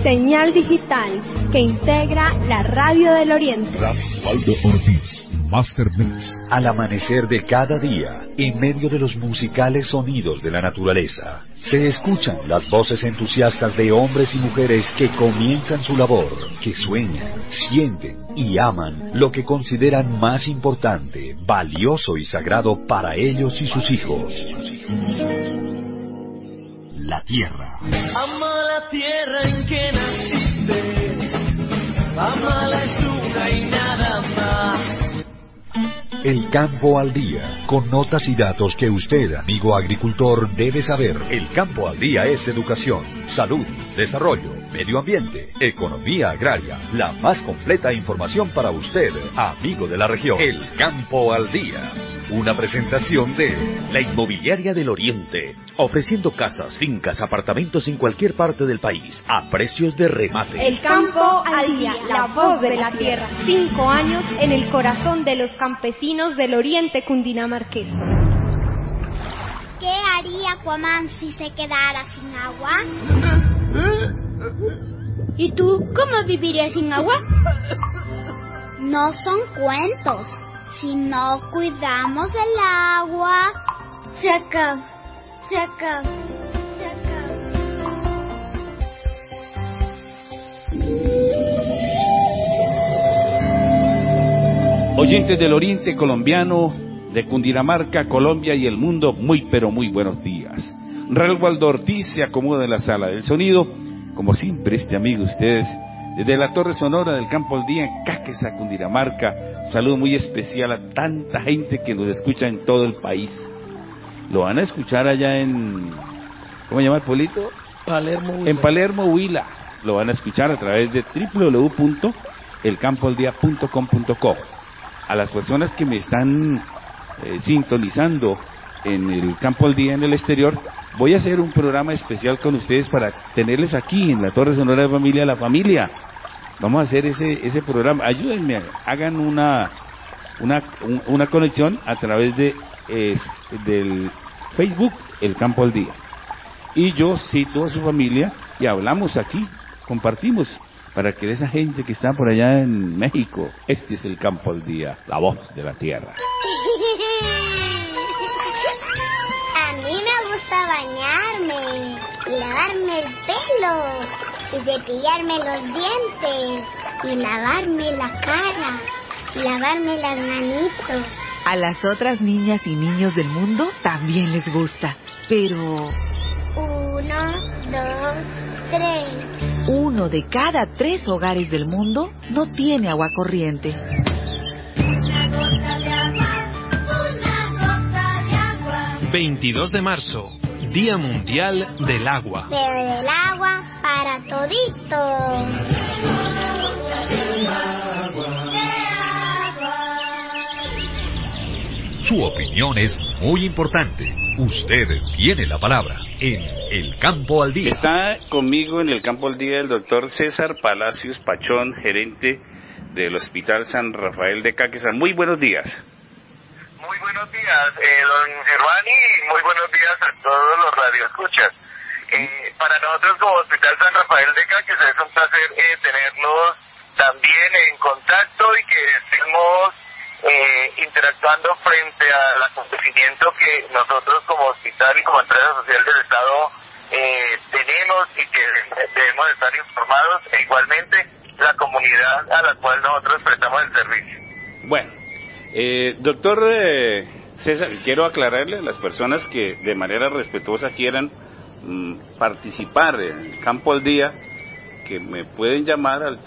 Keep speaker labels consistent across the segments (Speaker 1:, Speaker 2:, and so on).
Speaker 1: señal digital que integra la Radio del Oriente.
Speaker 2: Waldo Ortiz, Master Mix.
Speaker 3: Al amanecer de cada día, en medio de los musicales sonidos de la naturaleza, se escuchan las voces entusiastas de hombres y mujeres que comienzan su labor, que sueñan, sienten y aman lo que consideran más importante, valioso y sagrado para ellos y sus hijos. La tierra.
Speaker 4: Ama la tierra en que naciste, ama la estruja y nada más.
Speaker 3: El campo al día, con notas y datos que usted, amigo agricultor, debe saber. El campo al día es educación, salud, desarrollo, medio ambiente, economía agraria, la más completa información para usted, amigo de la región. El campo al día. Una presentación de la Inmobiliaria del Oriente, ofreciendo casas, fincas, apartamentos en cualquier parte del país, a precios de remate.
Speaker 1: El campo al día, la voz de la tierra. 5 años en el corazón de los campesinos del Oriente cundinamarqués.
Speaker 5: ¿Qué haría Aquaman si se quedara sin agua? ¿Y tú cómo vivirías sin agua? No son cuentos. Si no cuidamos del agua, se acaba.
Speaker 6: Oyentes del Oriente colombiano, de Cundinamarca, Colombia y el mundo, muy pero muy buenos días. Raúl Waldo Ortiz se acomoda en la sala del sonido, como siempre este amigo de ustedes, desde la Torre Sonora del Campo al Día en Cáqueza, Cundinamarca. Un saludo muy especial a tanta gente que nos escucha en todo el país. Lo van a escuchar allá en, ¿cómo se llama el pueblito?
Speaker 7: Palermo, Huila.
Speaker 6: En Palermo, Huila. Lo van a escuchar a través de www.elcampoaldía.com.co. A las personas que me están sintonizando en el Campo al Día en el exterior, voy a hacer un programa especial con ustedes para tenerles aquí en la Torre Sonora de Familia, la familia. Vamos a hacer ese programa. Ayúdenme, hagan una conexión a través de del Facebook, El Campo al Día. Y yo cito a su familia y hablamos aquí, compartimos, para que esa gente que está por allá en México, este es El Campo al Día, la voz de la tierra.
Speaker 5: A mí me gusta bañarme y lavarme el pelo y cepillarme los dientes y lavarme la cara y lavarme las manitos.
Speaker 8: A las otras niñas y niños del mundo también les gusta, pero...
Speaker 5: 1, 2, 3.
Speaker 8: 1 de cada 3 hogares del mundo no tiene agua corriente.
Speaker 5: Una gota de agua, una gota de agua.
Speaker 9: 22 de marzo, Día Mundial del Agua.
Speaker 5: Pero del agua para todito.
Speaker 3: Su opinión es muy importante. Usted tiene la palabra en El Campo al Día.
Speaker 6: Está conmigo en El Campo al Día el doctor César Palacios Pachón, gerente del Hospital San Rafael de Cáqueza. Muy buenos días.
Speaker 10: Muy buenos días, don Germán, y muy buenos días a todos los radioescuchas. Para nosotros como Hospital San Rafael de Cáqueza es un placer tenerlos también en contacto y que estemos interactuando frente al acontecimiento que nosotros como hospital y como empresa social del Estado tenemos y que debemos estar informados, e igualmente la comunidad a la cual nosotros prestamos el servicio.
Speaker 6: Bueno, doctor César, quiero aclararle a las personas que de manera respetuosa quieran participar en El Campo al Día, que me pueden llamar al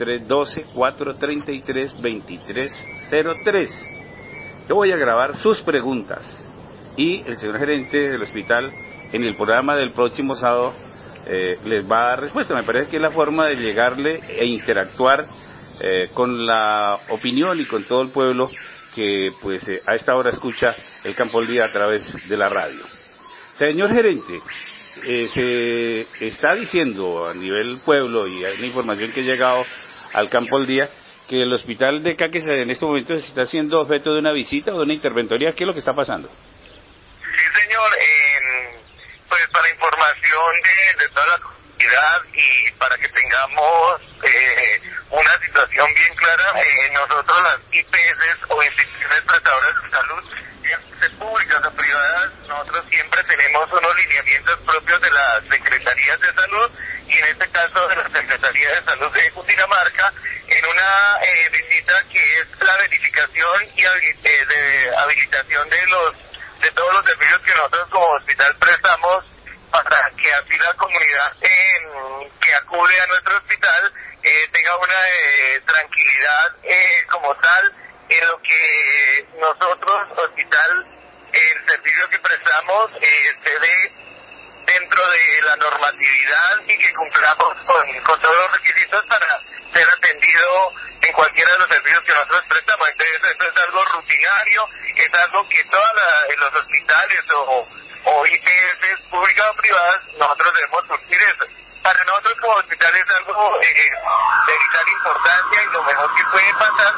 Speaker 6: 312-433-2303. Yo voy a grabar sus preguntas y el señor gerente del hospital en el programa del próximo sábado les va a dar respuesta. Me parece que es la forma de llegarle e interactuar con la opinión y con todo el pueblo que pues a esta hora escucha El Campo al Día a través de la radio. Señor gerente, se está diciendo a nivel pueblo, y hay una información que ha llegado al Campo al Día, que el hospital de Cáqueza en este momento se está haciendo objeto de una visita o de una interventoría. ¿Qué es lo que está pasando?
Speaker 10: Sí, señor. Pues para información de toda la entidad y para que tengamos una situación bien clara, nosotros las IPS o instituciones prestadoras de salud, sean públicas o privadas, nosotros siempre tenemos unos lineamientos propios de las secretarías de salud y en este caso de la Secretaría de Salud de Cundinamarca, en una visita que es la verificación y de habilitación de todos los servicios que nosotros como hospital prestamos, para que así la comunidad que acude a nuestro hospital tenga una tranquilidad como tal en lo que nosotros, hospital, el servicio que prestamos se dé dentro de la normatividad y que cumplamos con todos los requisitos para ser atendido en cualquiera de los servicios que nosotros prestamos. Entonces, esto es algo rutinario, es algo que todos los hospitales o IPS públicas o privadas, nosotros debemos surtir eso. Para nosotros como hospital es algo de vital importancia y lo mejor que puede pasar,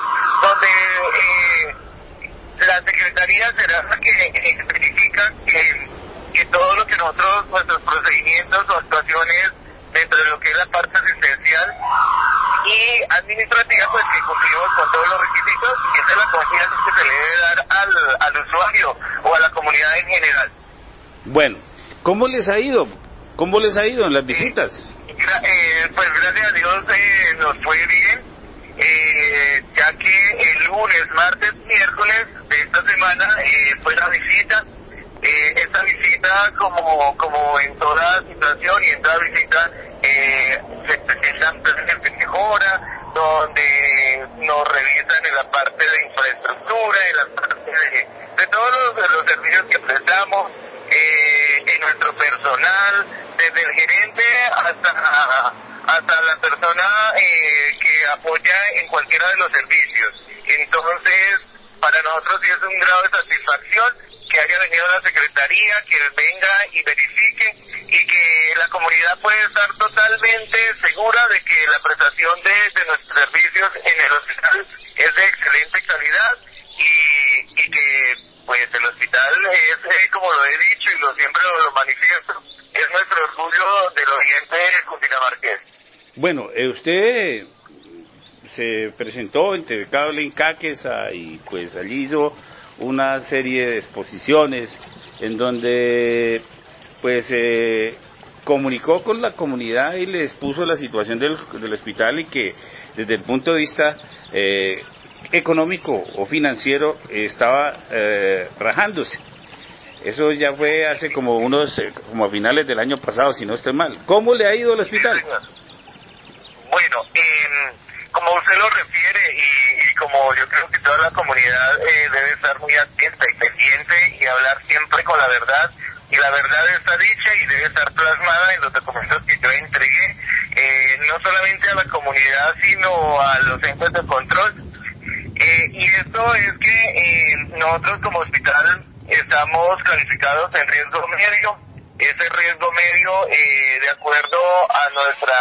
Speaker 10: donde la Secretaría será la que verifica que todo lo que nuestros procedimientos o actuaciones dentro de lo que es la parte asistencial y administrativa, pues que cumplimos con todos los requisitos y esa es la confianza que se le debe dar al usuario o a la comunidad en general.
Speaker 6: Bueno, ¿cómo les ha ido? ¿Cómo les ha ido en las visitas?
Speaker 10: Pues gracias a Dios nos fue bien, ya que el lunes, martes, miércoles de esta semana fue la visita. Esta visita, como en toda situación y en toda visita, se presentan planes de mejora, donde nos revisan en la parte de infraestructura, en la parte de todos los servicios que prestamos, en nuestro personal, desde el gerente hasta la persona que apoya en cualquiera de los servicios. Entonces, para nosotros sí es un grado de satisfacción que haya venido la Secretaría, que venga y verifique y que la comunidad puede estar totalmente segura de que la prestación de nuestros servicios en el hospital es de excelente calidad y que pues el hospital es, como lo he dicho y siempre lo manifiesto, es nuestro orgullo del oriente cundinamarqués.
Speaker 6: Bueno, usted se presentó en TV Cable en Caquesa y pues allí hizo una serie de exposiciones en donde pues comunicó con la comunidad y les puso la situación del hospital y que desde el punto de vista económico o financiero estaba rajándose. Eso ya fue hace como a finales del año pasado, si no estoy mal. ¿Cómo le ha ido al hospital?
Speaker 10: Bueno, como usted lo refiere y como yo creo que toda la comunidad debe estar muy atenta y pendiente y hablar siempre con la verdad, y la verdad está dicha y debe estar plasmada en los documentos que yo entregué, no solamente a la comunidad sino a los entes de control, y esto es que nosotros como hospital estamos calificados en riesgo medio. Ese riesgo medio, de acuerdo a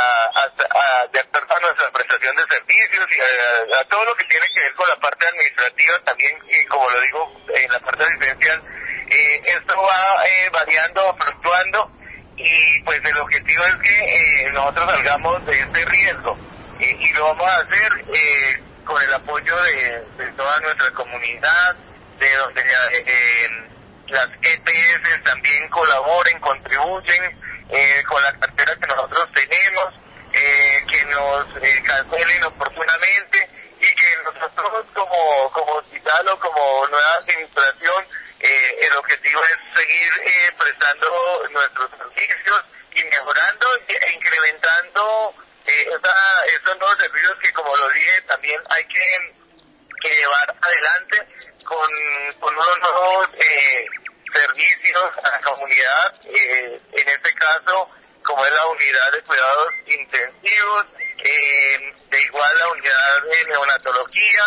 Speaker 10: nuestra prestación de servicios y a todo lo que tiene que ver con la parte administrativa también, y como lo digo, en la parte asistencial, esto va variando, fluctuando, y pues el objetivo es que nosotros salgamos de este riesgo, y lo vamos a hacer con el apoyo de toda nuestra comunidad, de donde las EPS también colaboren, contribuyen con la cartera que nosotros tenemos, que nos cancelen oportunamente y que nosotros como hospital o como nueva administración, el objetivo es seguir prestando nuestros servicios y mejorando e incrementando estos nuevos servicios que, como lo dije, también hay que llevar adelante con unos nuevos servicios a la comunidad, en este caso como es la unidad de cuidados intensivos, de igual la unidad de neonatología,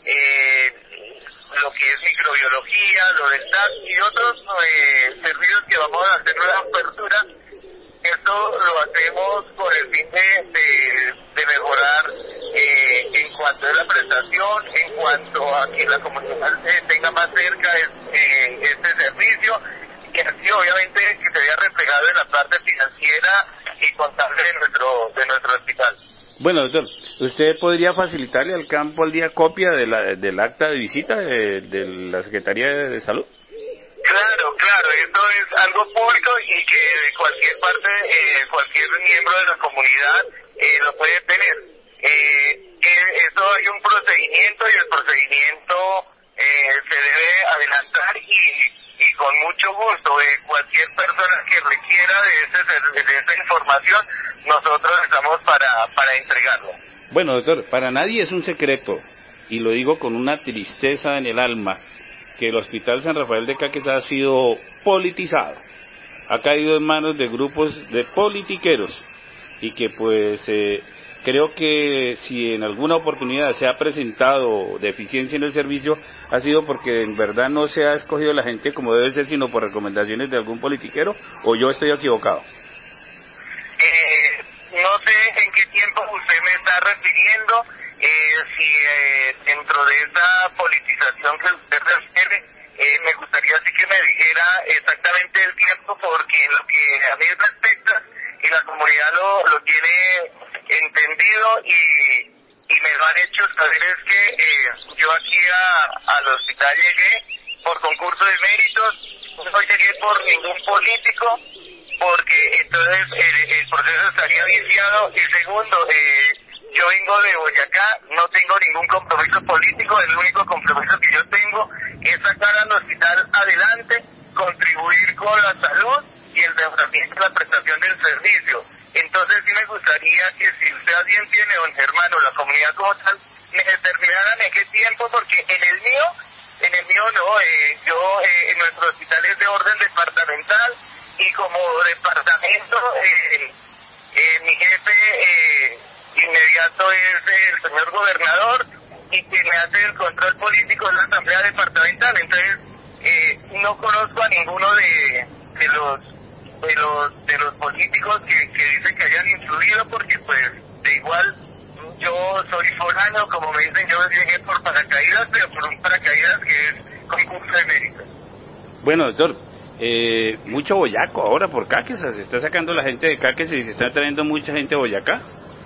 Speaker 10: lo que es microbiología, lo del TAC y otros servicios que vamos a hacer una apertura. Esto lo hacemos con el fin de mejorar en cuanto a la prestación, en cuanto a que la comunidad tenga más cerca este servicio, y así obviamente que se vea reflejado en la parte financiera y contable de nuestro hospital.
Speaker 6: Bueno, doctor, ¿usted podría facilitarle al Campo al Día copia del acta de visita de la Secretaría de Salud?
Speaker 10: Claro, esto es algo público y que cualquier parte, cualquier miembro de la comunidad lo puede tener. Eso hay un procedimiento y el procedimiento se debe adelantar y con mucho gusto cualquier persona que requiera de esa información, nosotros estamos para entregarlo.
Speaker 6: Bueno, doctor, para nadie es un secreto, y lo digo con una tristeza en el alma, que el Hospital San Rafael de Caquetá ha sido politizado, ha caído en manos de grupos de politiqueros, y que pues creo que si en alguna oportunidad se ha presentado deficiencia en el servicio, ha sido porque en verdad no se ha escogido la gente como debe ser, sino por recomendaciones de algún politiquero, o yo estoy equivocado.
Speaker 10: No sé en qué tiempo usted me está refiriendo, si dentro de esa politización que usted refiere, me gustaría sí que me dijera exactamente el tiempo, porque en lo que a mí respecta, y la comunidad lo tiene entendido y me lo han hecho saber, es que yo aquí al hospital llegué por concurso de méritos, no llegué por ningún político, porque entonces el proceso estaría viciado. Y segundo, yo vengo de Boyacá, no tengo ningún compromiso político, el único compromiso que yo tengo es sacar al hospital adelante, contribuir con la salud y el mejoramiento de la prestación del servicio. Entonces sí me gustaría que, si usted a bien tiene, don Germán, o la comunidad como tal, me determinaran en qué tiempo, porque en el mío no, en nuestro hospital es de orden departamental, y como departamento mi jefe inmediato es el señor gobernador, y quien me hace el control político es la asamblea departamental. Entonces no conozco a ninguno de los políticos que dicen que hayan influido, porque pues de igual yo soy foráneo, como me dicen, yo llegué por paracaídas, pero por un paracaídas que es concurso de méritos.
Speaker 6: Bueno, doctor, mucho boyaco ahora por Cáqueza, se está sacando la gente de Cáqueza y se está trayendo mucha gente de Boyacá.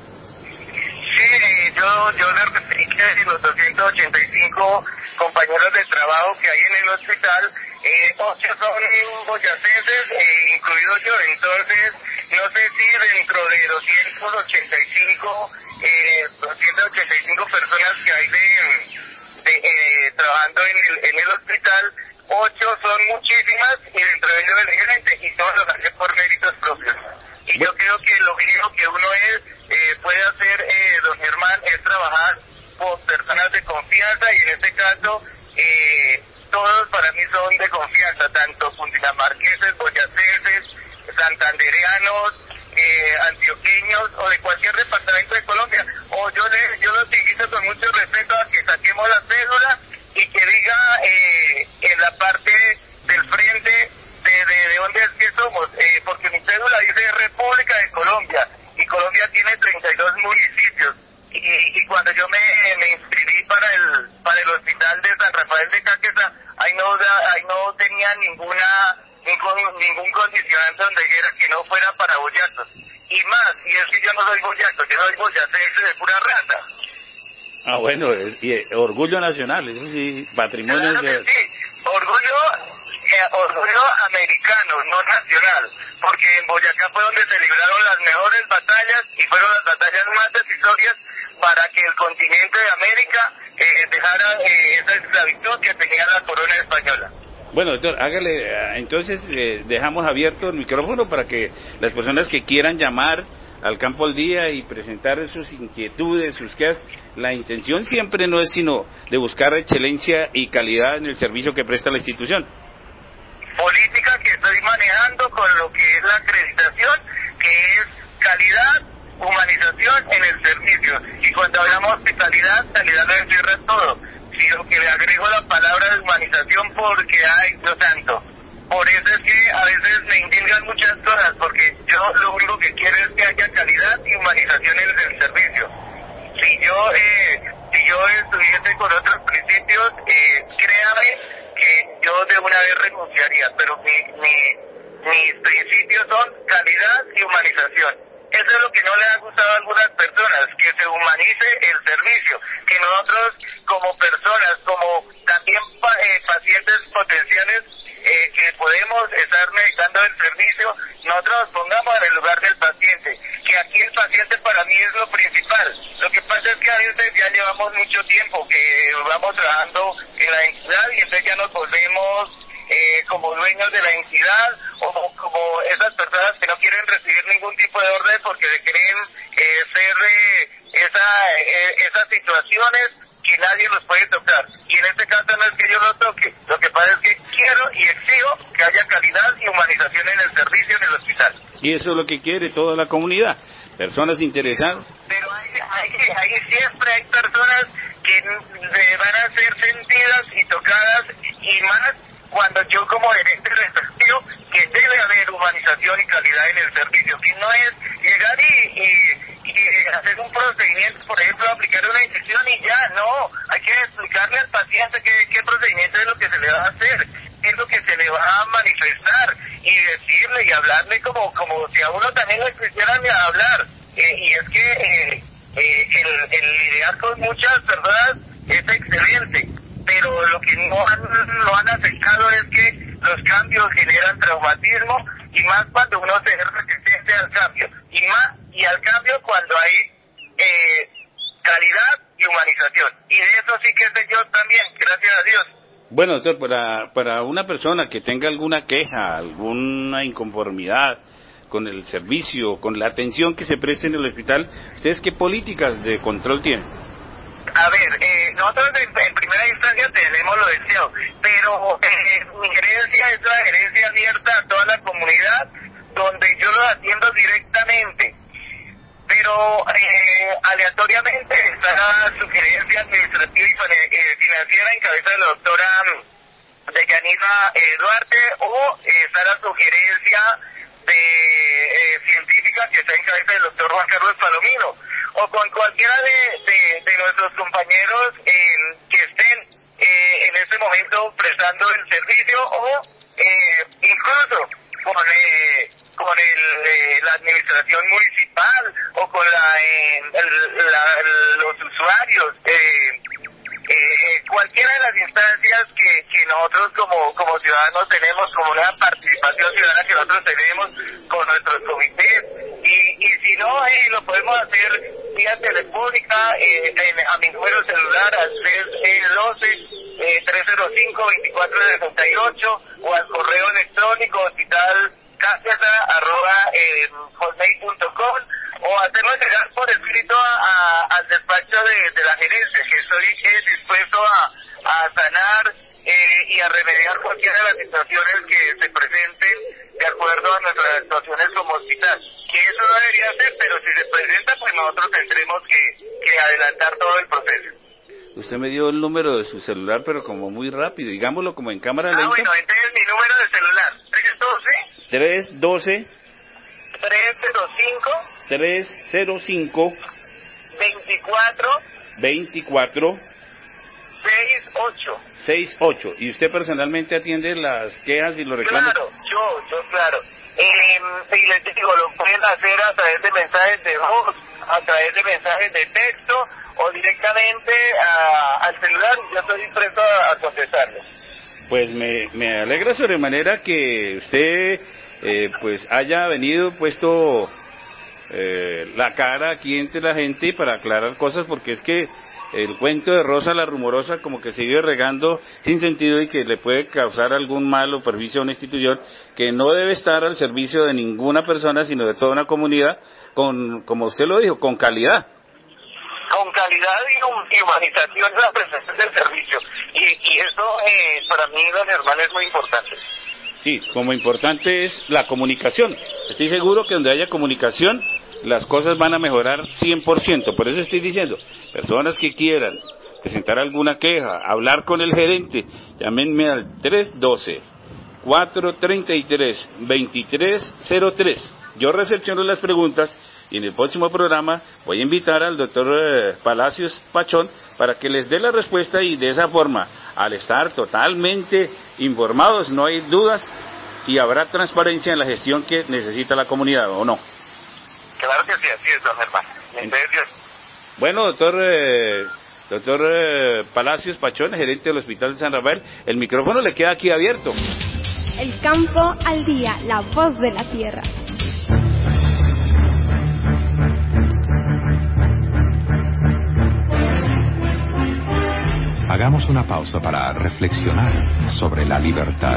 Speaker 10: Sí, yo le referí que los 285 compañeros de trabajo que hay en el hospital, 8 son boyacenses, incluido yo. Entonces no sé si dentro de 285 personas que hay trabajando en el hospital, 8 son muchísimas, y dentro de ellos el gerente, y todos lo hacen por méritos propios. Y yo creo que lo mínimo que uno puede hacer, don Germán, es trabajar con personas de confianza, y en este caso todos para mí son de confianza, tanto cundinamarqueses, boyacenses, santandereanos, antioqueños, o de cualquier departamento de Colombia. O yo los invito con mucho respeto a que saquemos la cédula y que diga en la parte del frente de dónde es que somos, porque mi cédula dice República de Colombia, y Colombia tiene 32 municipios, y cuando yo me inscribí para el hospital de San Rafael de Caqueza, ahí no tenía ningún condicionante donde dijera que no fuera para boyacos, y es que yo no soy boyaco, yo soy boyacense de pura raza.
Speaker 6: Ah, bueno, y orgullo nacional, eso sí, patrimonio.
Speaker 10: Claro que sí, orgullo americano, no nacional, porque en Boyacá fue donde se libraron las mejores batallas, y fueron las batallas más decisorias para que el continente de América dejara esa esclavitud que tenía la corona española.
Speaker 6: Bueno, doctor, hágale, entonces dejamos abierto el micrófono para que las personas que quieran llamar al Campo al Día y presentar sus inquietudes, sus quejas. La intención siempre no es sino de buscar excelencia y calidad en el servicio que presta la institución.
Speaker 10: Política que estoy manejando con lo que es la acreditación, que es calidad, humanización en el servicio. Y cuando hablamos de calidad no encierra todo, sino que le agrego la palabra de humanización, porque hay yo tanto. Por eso es que a veces me indignan muchas cosas, porque yo lo único que quiero es que haya calidad y humanización en el servicio. Si yo estuviese con otros principios, créame que yo de una vez renunciaría, pero mis principios son calidad y humanización. eso es lo que no le ha gustado a algunas personas, que se humanice el servicio, que nosotros como personas, como también pacientes potenciales, que podemos estar necesitando el servicio, nosotros nos pongamos en el lugar del paciente, que aquí el paciente para mí es lo principal. Lo que pasa es que a veces ya llevamos mucho tiempo que vamos trabajando en la entidad y entonces ya nos volvemos como dueños de la entidad o como esas personas que no quieren recibir ningún tipo de orden porque creen ser esas situaciones que nadie los puede tocar. Y en este caso no es que yo lo toque, lo que pasa es que quiero y exijo que haya calidad y humanización en el servicio en el hospital.
Speaker 6: Y eso es lo que quiere toda la comunidad, personas interesadas.
Speaker 10: Pero hay siempre hay personas que van a ser sentidas y tocadas, y más cuando yo como gerente les digo que debe haber humanización y calidad en el servicio, que no es llegar y hacer un procedimiento, por ejemplo, aplicar una inyección y ya, no, hay que explicarle al paciente qué procedimiento es lo que se le va a hacer, qué es lo que se le va a manifestar, y decirle y hablarle como si a uno también le quisieran hablar, y es que el lidiar con muchas personas es excelente, pero lo que no han aceptado es que los cambios generan traumatismo, y más cuando uno se es resistente al cambio, y al cambio cuando hay calidad y humanización, y de eso sí que sé yo también, gracias a Dios.
Speaker 6: Bueno, doctor, para una persona que tenga alguna queja, alguna inconformidad con el servicio, con la atención que se presta en el hospital, ¿ustedes qué políticas de control tienen?
Speaker 10: A ver, nosotros en primera instancia tenemos lo deseado, pero mi gerencia es la gerencia abierta a toda la comunidad, donde yo lo atiendo directamente, pero aleatoriamente está la sugerencia administrativa y financiera en cabeza de la doctora Deyanira Duarte, o está la sugerencia de científica que está en cabeza del doctor Juan Carlos Palomino, o con cualquiera de nuestros compañeros que estén en este momento prestando el servicio, o incluso con la administración municipal o con los usuarios, cualquiera de las instancias que nosotros como ciudadanos tenemos, como una participación ciudadana que nosotros tenemos con nuestros comités, y si no, lo podemos hacer vía telefónica a mi número celular al 305-2468, o al correo electrónico hospitalcaseta@hotmail.com, o hacerlo llegar por escrito al despacho de la gerencia, que estoy dispuesto a sanar y a remediar cualquiera de las situaciones que se presenten de acuerdo a nuestras actuaciones como hospital. Que eso no debería ser, pero si se presenta, pues nosotros tendremos que adelantar todo el proceso.
Speaker 6: Usted me dio el número de su celular, pero como muy rápido, digámoslo como en cámara lenta.
Speaker 10: Bueno, entonces mi número de celular,
Speaker 6: 312
Speaker 10: 305
Speaker 6: 24 68. ¿Y usted personalmente atiende las quejas y los reclamos?
Speaker 10: Claro, claro. Y les digo, lo pueden hacer a través de mensajes de voz, a través de mensajes de texto, o directamente al celular. Yo estoy dispuesto a contestarles.
Speaker 6: Pues me alegra sobremanera que usted pues haya venido puesto la cara aquí entre la gente para aclarar cosas, porque es que el cuento de Rosa la Rumorosa como que se vive regando sin sentido, y que le puede causar algún mal o perjuicio a una institución que no debe estar al servicio de ninguna persona, sino de toda una comunidad, como usted lo dijo, con calidad.
Speaker 10: Con calidad y humanización de la prestación del servicio. Y eso para mí, don Germán, es muy importante.
Speaker 6: Sí, como importante es la comunicación. Estoy seguro que donde haya comunicación, las cosas van a mejorar 100%. Por eso estoy diciendo, personas que quieran presentar alguna queja, hablar con el gerente, llámenme al 312-433-2303. Yo recepciono las preguntas, y en el próximo programa voy a invitar al doctor Palacios Pachón para que les dé la respuesta, y de esa forma, al estar totalmente informados, no hay dudas y habrá transparencia en la gestión que necesita la comunidad, ¿o no?
Speaker 10: Claro que sí, así es, don Germán. Entonces,
Speaker 6: bueno, doctor Palacios Pachón, gerente del Hospital de San Rafael, el micrófono le queda aquí abierto.
Speaker 1: El campo al día, la voz de la tierra.
Speaker 7: Hagamos una pausa para reflexionar sobre la libertad.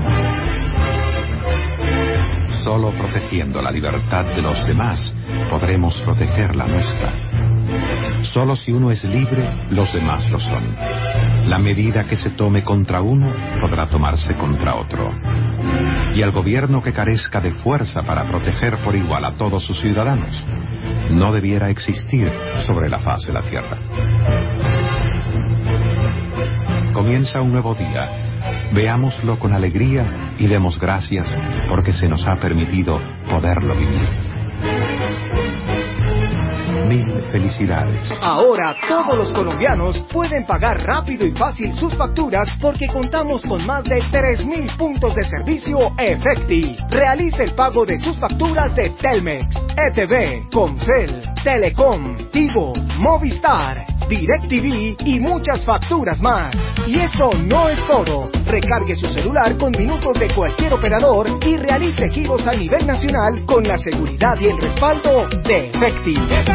Speaker 7: Solo protegiendo la libertad de los demás podremos proteger la nuestra. Solo si uno es libre, los demás lo son. La medida que se tome contra uno podrá tomarse contra otro. Y el gobierno que carezca de fuerza para proteger por igual a todos sus ciudadanos no debiera existir sobre la faz de la tierra. Comienza un nuevo día. Veámoslo con alegría y demos gracias porque se nos ha permitido poderlo vivir. Mil felicidades.
Speaker 11: Ahora todos los colombianos pueden pagar rápido y fácil sus facturas porque contamos con más de 3.000 puntos de servicio Efecti. Realice el pago de sus facturas de Telmex, ETV, Comcel, Telecom, Tigo, Movistar, DirecTV y muchas facturas más. Y eso no es todo. Recargue su celular con minutos de cualquier operador y realice giros a nivel nacional con la seguridad y el respaldo de Efecti.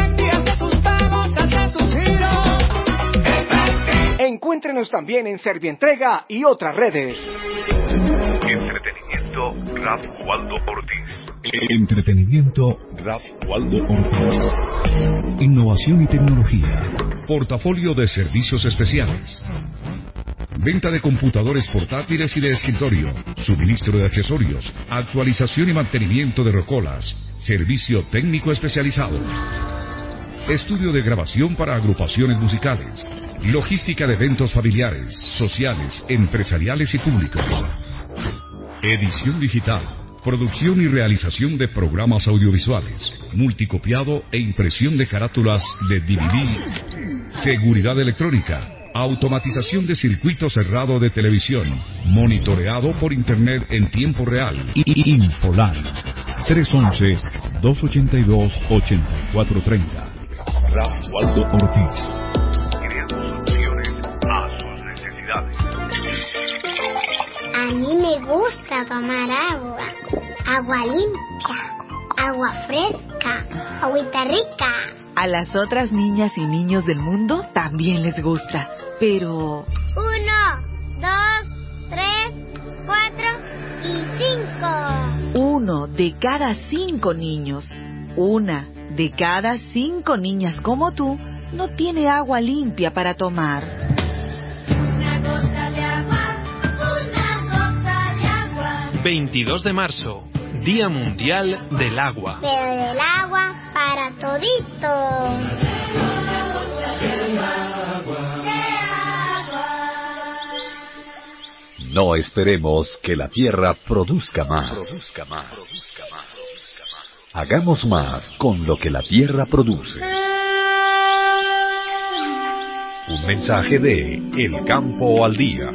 Speaker 11: Encuéntrenos también en Servientrega y otras redes.
Speaker 3: Entretenimiento Raf Waldo Ortiz.
Speaker 2: Entretenimiento Raf Waldo Ortiz. Innovación y tecnología. Portafolio de servicios especiales. Venta de computadores portátiles y de escritorio. Suministro de accesorios. Actualización y mantenimiento de rocolas. Servicio técnico especializado. Estudio de grabación para agrupaciones musicales. Logística de eventos familiares, sociales, empresariales y públicos. Edición digital. Producción y realización de programas audiovisuales. Multicopiado e impresión de carátulas de DVD. Seguridad electrónica. Automatización de circuito cerrado de televisión. Monitoreado por internet en tiempo real. Infoline. 311-282-8430. Raf Waldo Ortiz.
Speaker 5: A mí me gusta tomar agua, agua limpia, agua fresca, agüita rica.
Speaker 8: A las otras niñas y niños del mundo también les gusta, pero...
Speaker 5: 1, 2, 3, 4 y 5.
Speaker 8: 1 de cada 5 niños, 1 de cada 5 niñas como tú, no tiene agua limpia para tomar.
Speaker 9: 22 de marzo, Día Mundial del Agua.
Speaker 5: Pero del agua para todito.
Speaker 3: No esperemos que la tierra produzca más. Hagamos más con lo que la tierra produce. Un mensaje de El Campo al Día.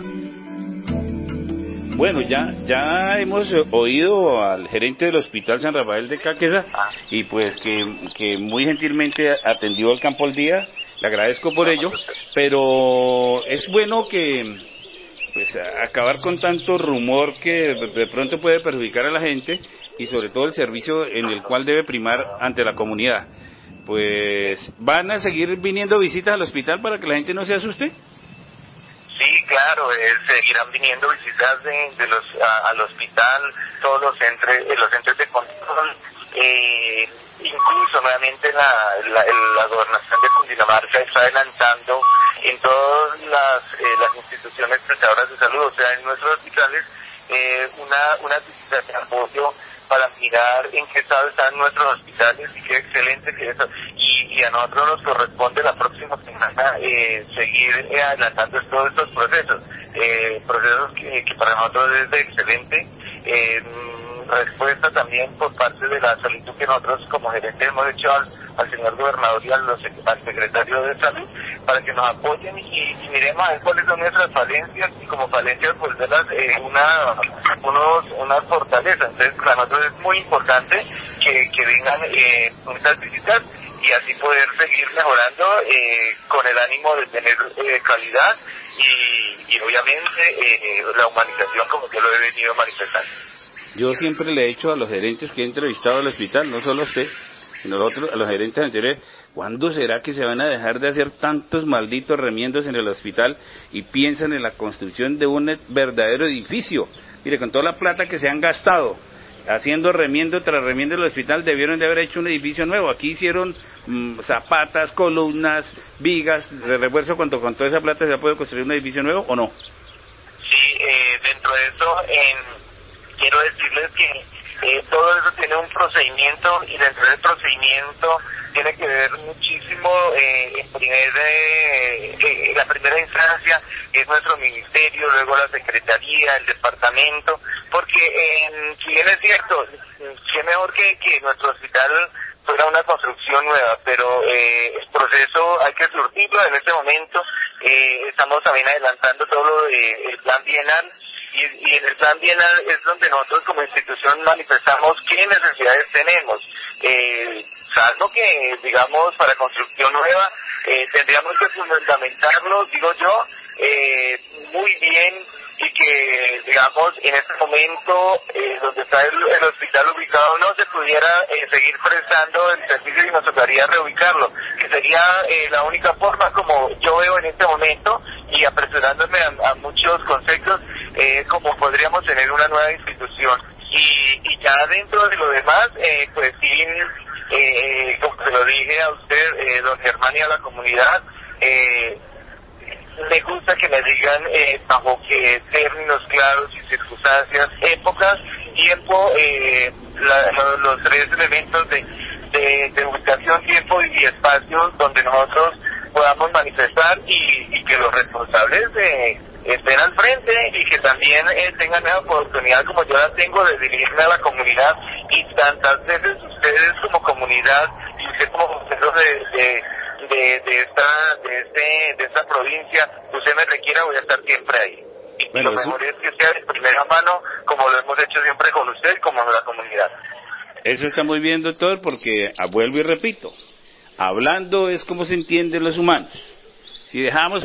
Speaker 6: Bueno, ya hemos oído al gerente del Hospital San Rafael de Caqueza y pues que muy gentilmente atendió al Campo al Día, le agradezco por ello, pero es bueno que pues acabar con tanto rumor que de pronto puede perjudicar a la gente y sobre todo el servicio en el cual debe primar ante la comunidad. Pues, ¿van a seguir viniendo visitas al hospital para que la gente no se asuste?
Speaker 10: Sí, claro, seguirán viniendo visitas al hospital, todos los centros de control, incluso nuevamente la gobernación de Cundinamarca está adelantando en todas las instituciones prestadoras de salud, o sea, en nuestros hospitales, una visita de apoyo para mirar en qué estado están nuestros hospitales y qué excelente que eso. Y a nosotros nos corresponde la próxima semana seguir adelantando todos estos procesos, procesos que para nosotros es de excelente respuesta también por parte de la solicitud que nosotros como gerente hemos hecho al señor gobernador y al secretario de salud para que nos apoyen y miremos a ver cuáles son nuestras falencias y como falencias volverlas unas fortalezas. Entonces para nosotros es muy importante que vengan estas visitas y así poder seguir mejorando con el ánimo de tener calidad y obviamente la humanización como yo lo he venido manifestando.
Speaker 6: Yo siempre le he dicho a los gerentes que he entrevistado al hospital, no solo a usted, sino a los gerentes anteriores, ¿cuándo será que se van a dejar de hacer tantos malditos remiendos en el hospital y piensan en la construcción de un verdadero edificio? Mire, con toda la plata que se han gastado haciendo remiendo tras remiendo en el hospital, debieron de haber hecho un edificio nuevo. Aquí hicieron zapatas, columnas, vigas de refuerzo. ¿Cuánto con toda esa plata se ha podido construir un edificio nuevo o no?
Speaker 10: Sí, dentro de eso quiero decirles que todo eso tiene un procedimiento y dentro del procedimiento tiene que ver muchísimo la primera instancia es nuestro ministerio, luego la secretaría, el departamento, porque si bien es cierto, qué mejor que nuestro hospital fuera una construcción nueva, pero el proceso hay que surtirlo. En este momento estamos también adelantando todo lo del plan bienal, y en el plan bienal es donde nosotros como institución manifestamos qué necesidades tenemos, salvo que digamos para construcción nueva tendríamos que fundamentarlo, digo yo, muy bien, y que digamos en este momento donde está el hospital ubicado no se pudiera seguir prestando el servicio y nos tocaría reubicarlo, que sería la única forma como yo veo en este momento, y apresurándome a muchos conceptos, como podríamos tener una nueva institución. Y ya dentro de lo demás, pues sí, como se lo dije a usted, don Germán, y a la comunidad, me gusta que me digan bajo qué términos claros y circunstancias, épocas, tiempo, los tres elementos de ubicación, tiempo y espacio donde nosotros podamos manifestar y que los responsables estén al frente y que también tengan la oportunidad como yo la tengo de dirigirme a la comunidad, y tantas veces ustedes como comunidad y usted como vocero de esta provincia, usted me requiera, voy a estar siempre ahí. Y bueno, lo mejor es que sea de primera mano, como lo hemos hecho siempre con usted y como la comunidad.
Speaker 6: Eso está muy bien, doctor, porque vuelvo y repito, hablando es como se entienden los humanos. Si dejamos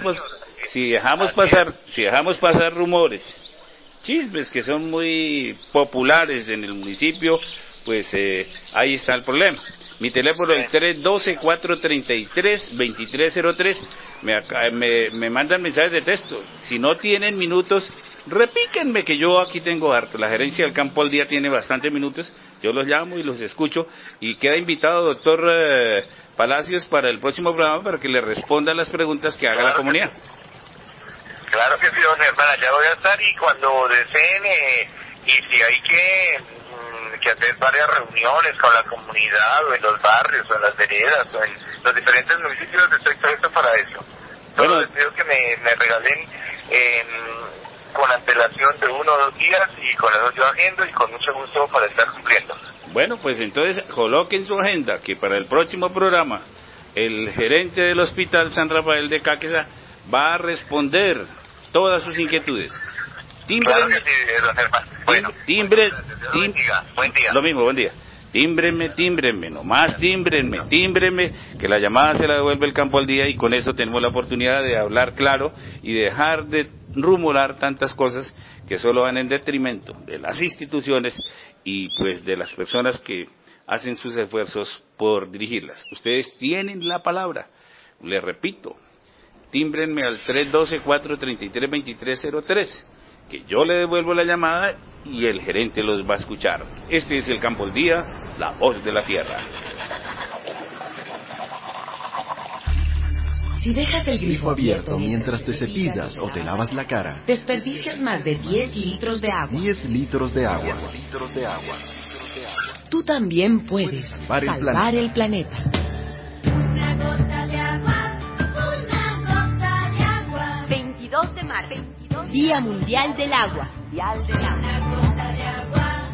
Speaker 6: pasar rumores, chismes que son muy populares en el municipio, pues ahí está el problema. Mi teléfono es el 312-433-2303. Me mandan mensajes de texto. Si no tienen minutos, repíquenme, que yo aquí tengo harto. La gerencia del campo al día tiene bastantes minutos. Yo los llamo y los escucho. Y queda invitado, doctor Palacios, para el próximo programa para que le responda las preguntas que haga la comunidad.
Speaker 10: Claro que sí, don Germán, allá voy a estar, y cuando deseen, y si hay que hacer varias reuniones con la comunidad, o en los barrios, o en las veredas, o en los diferentes municipios, estoy presto para eso. Solo les pido que me regalen con antelación de 1 o 2 días, y con eso yo agendo, y con mucho gusto para estar cumpliendo.
Speaker 6: Bueno, pues entonces coloque en su agenda que para el próximo programa el gerente del Hospital San Rafael de Cáqueza va a responder todas sus inquietudes.
Speaker 10: Claro que sí, don Germán. Bueno, buen día.
Speaker 6: Lo mismo, buen día. Tímbrenme, nomás tímbrenme, que la llamada se la devuelve el campo al día, y con eso tenemos la oportunidad de hablar claro y dejar de rumorar tantas cosas que solo van en detrimento de las instituciones y pues de las personas que hacen sus esfuerzos por dirigirlas. Ustedes tienen la palabra, les repito, tímbrenme al 312-433-2303, que yo le devuelvo la llamada y el gerente los va a escuchar. Este es el Campo al Día, la voz de la tierra.
Speaker 12: Si dejas el grifo abierto mientras te cepillas o te lavas la cara,
Speaker 8: desperdicias más de 10 litros de agua.
Speaker 12: 10 litros de agua.
Speaker 8: Tú también puedes salvar el planeta.
Speaker 1: Una gota de agua, una gota de agua.
Speaker 8: 22 de marzo.
Speaker 1: Día Mundial del Agua.
Speaker 8: Una gota de agua,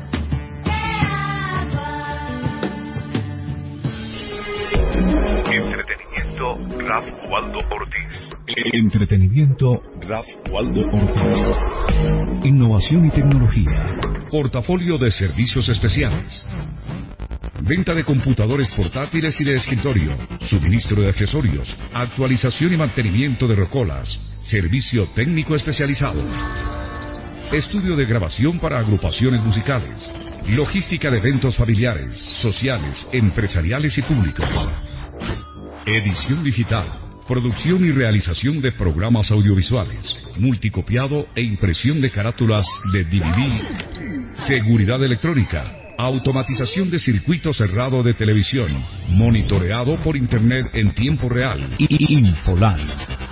Speaker 2: Entretenimiento Raf Waldo Ortiz. Entretenimiento Raf Waldo Ortiz. Innovación y tecnología. Portafolio de servicios especiales. Venta de computadores portátiles y de escritorio, suministro de accesorios, actualización y mantenimiento de rocolas, servicio técnico especializado, estudio de grabación para agrupaciones musicales, logística de eventos familiares, sociales, empresariales y públicos, edición digital, producción y realización de programas audiovisuales, multicopiado e impresión de carátulas de DVD, seguridad electrónica, automatización de circuito cerrado de televisión, monitoreado por internet en tiempo real.
Speaker 13: Infoland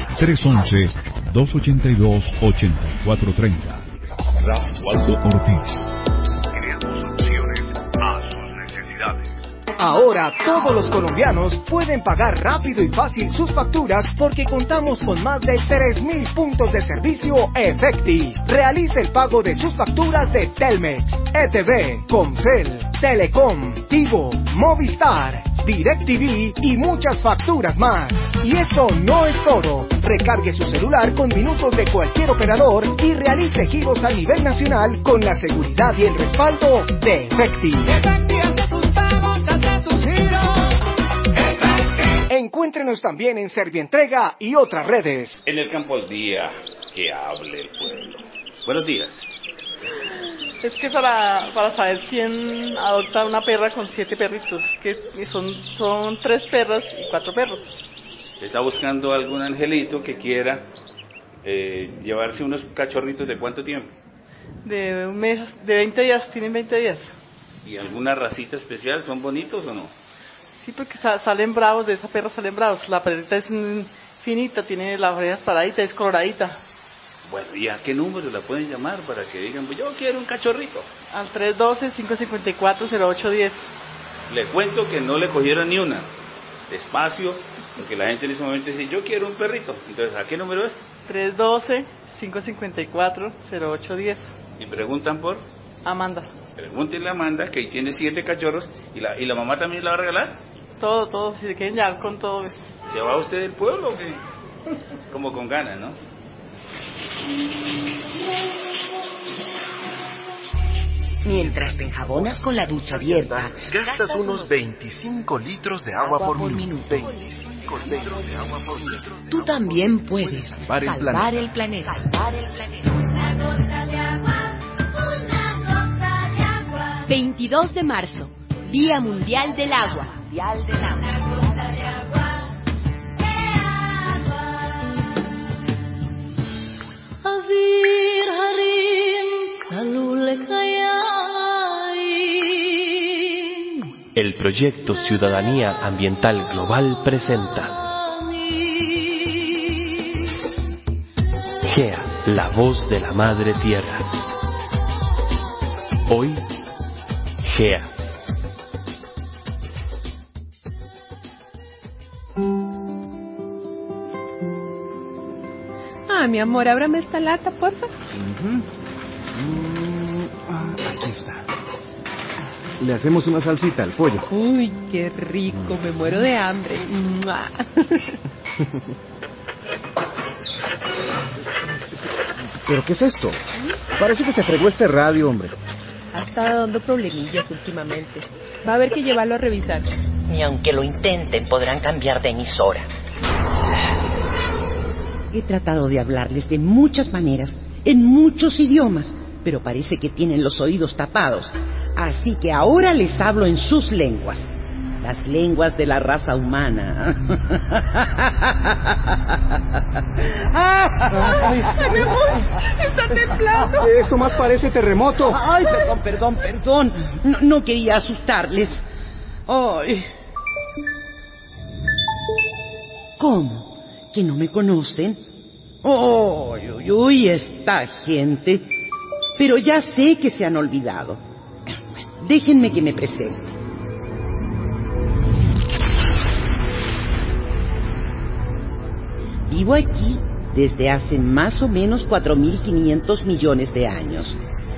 Speaker 13: 311-282-8430.
Speaker 2: Ralph Waldo Ortiz.
Speaker 3: Creamos soluciones a sus necesidades.
Speaker 11: Ahora todos los colombianos pueden pagar rápido y fácil sus facturas porque contamos con más de 3.000 puntos de servicio Efecti. Realice el pago de sus facturas de Telmex, ETV, Comcel, Telecom, Tigo, Movistar, DirecTV y muchas facturas más. Y eso no es todo. Recargue su celular con minutos de cualquier operador y realice giros a nivel nacional con la seguridad y el respaldo de Efecti. Encuéntrenos también en Servientrega y otras redes.
Speaker 6: En el campo al día, que hable el pueblo. Buenos días.
Speaker 14: Es que para saber quién adopta una perra con 7 perritos, que son 3 perras y 4 perros.
Speaker 6: ¿Está buscando algún angelito que quiera llevarse unos cachorritos de cuánto tiempo?
Speaker 14: De un mes, de 20 días, tienen 20 días.
Speaker 6: ¿Y alguna racita especial? ¿Son bonitos o no?
Speaker 14: Sí, porque salen bravos, de esa perra salen bravos. La perrita es finita, tiene las orejas paraditas, es coloradita.
Speaker 6: Bueno, ¿y a qué número la pueden llamar para que digan, pues yo quiero un cachorrito?
Speaker 14: Al 312-554-0810.
Speaker 6: Le cuento que no le cogieron ni una. Despacio, porque la gente en ese momento dice, yo quiero un perrito. Entonces, ¿a qué número es?
Speaker 14: 312-554-0810.
Speaker 6: Y preguntan por
Speaker 14: Amanda.
Speaker 6: Pregúntenle a Amanda, que ahí tiene 7 cachorros. ¿Y la mamá también la va a regalar?
Speaker 14: Todo, si se quieren llevar con todo eso.
Speaker 6: ¿Se va usted del pueblo o qué? Como con ganas, ¿no?
Speaker 15: Mientras te enjabonas con la ducha abierta,
Speaker 12: gastas unos 25 litros de agua por minuto. 25 litros de agua por minuto.
Speaker 15: Tú también puedes
Speaker 12: salvar el planeta.
Speaker 16: 22 de marzo, Día Mundial del Agua.
Speaker 17: El proyecto Ciudadanía Ambiental Global presenta GEA, la voz de la Madre Tierra. Hoy, GEA.
Speaker 18: Mi amor, ábrame esta lata, porfa.
Speaker 19: Aquí está. Le hacemos una salsita al pollo.
Speaker 18: Uy, qué rico, me muero de hambre.
Speaker 19: ¿Pero qué es esto? Parece que se fregó este radio, hombre.
Speaker 18: Ha estado dando problemillas últimamente. Va a haber que llevarlo a revisar.
Speaker 15: Ni aunque lo intenten, podrán cambiar de emisora. He tratado de hablarles de muchas maneras, en muchos idiomas, pero parece que tienen los oídos tapados. Así que ahora les hablo en sus lenguas. Las lenguas de la raza humana.
Speaker 18: ¡Ay, mi amor! ¡Está temblando!
Speaker 19: Esto más parece terremoto.
Speaker 15: Ay, perdón. No quería asustarles. Ay. ¿Cómo? ¿Que no me conocen? Uy, esta gente. Pero ya sé que se han olvidado. Déjenme que me presente. Vivo aquí desde hace más o menos 4.500 millones de años.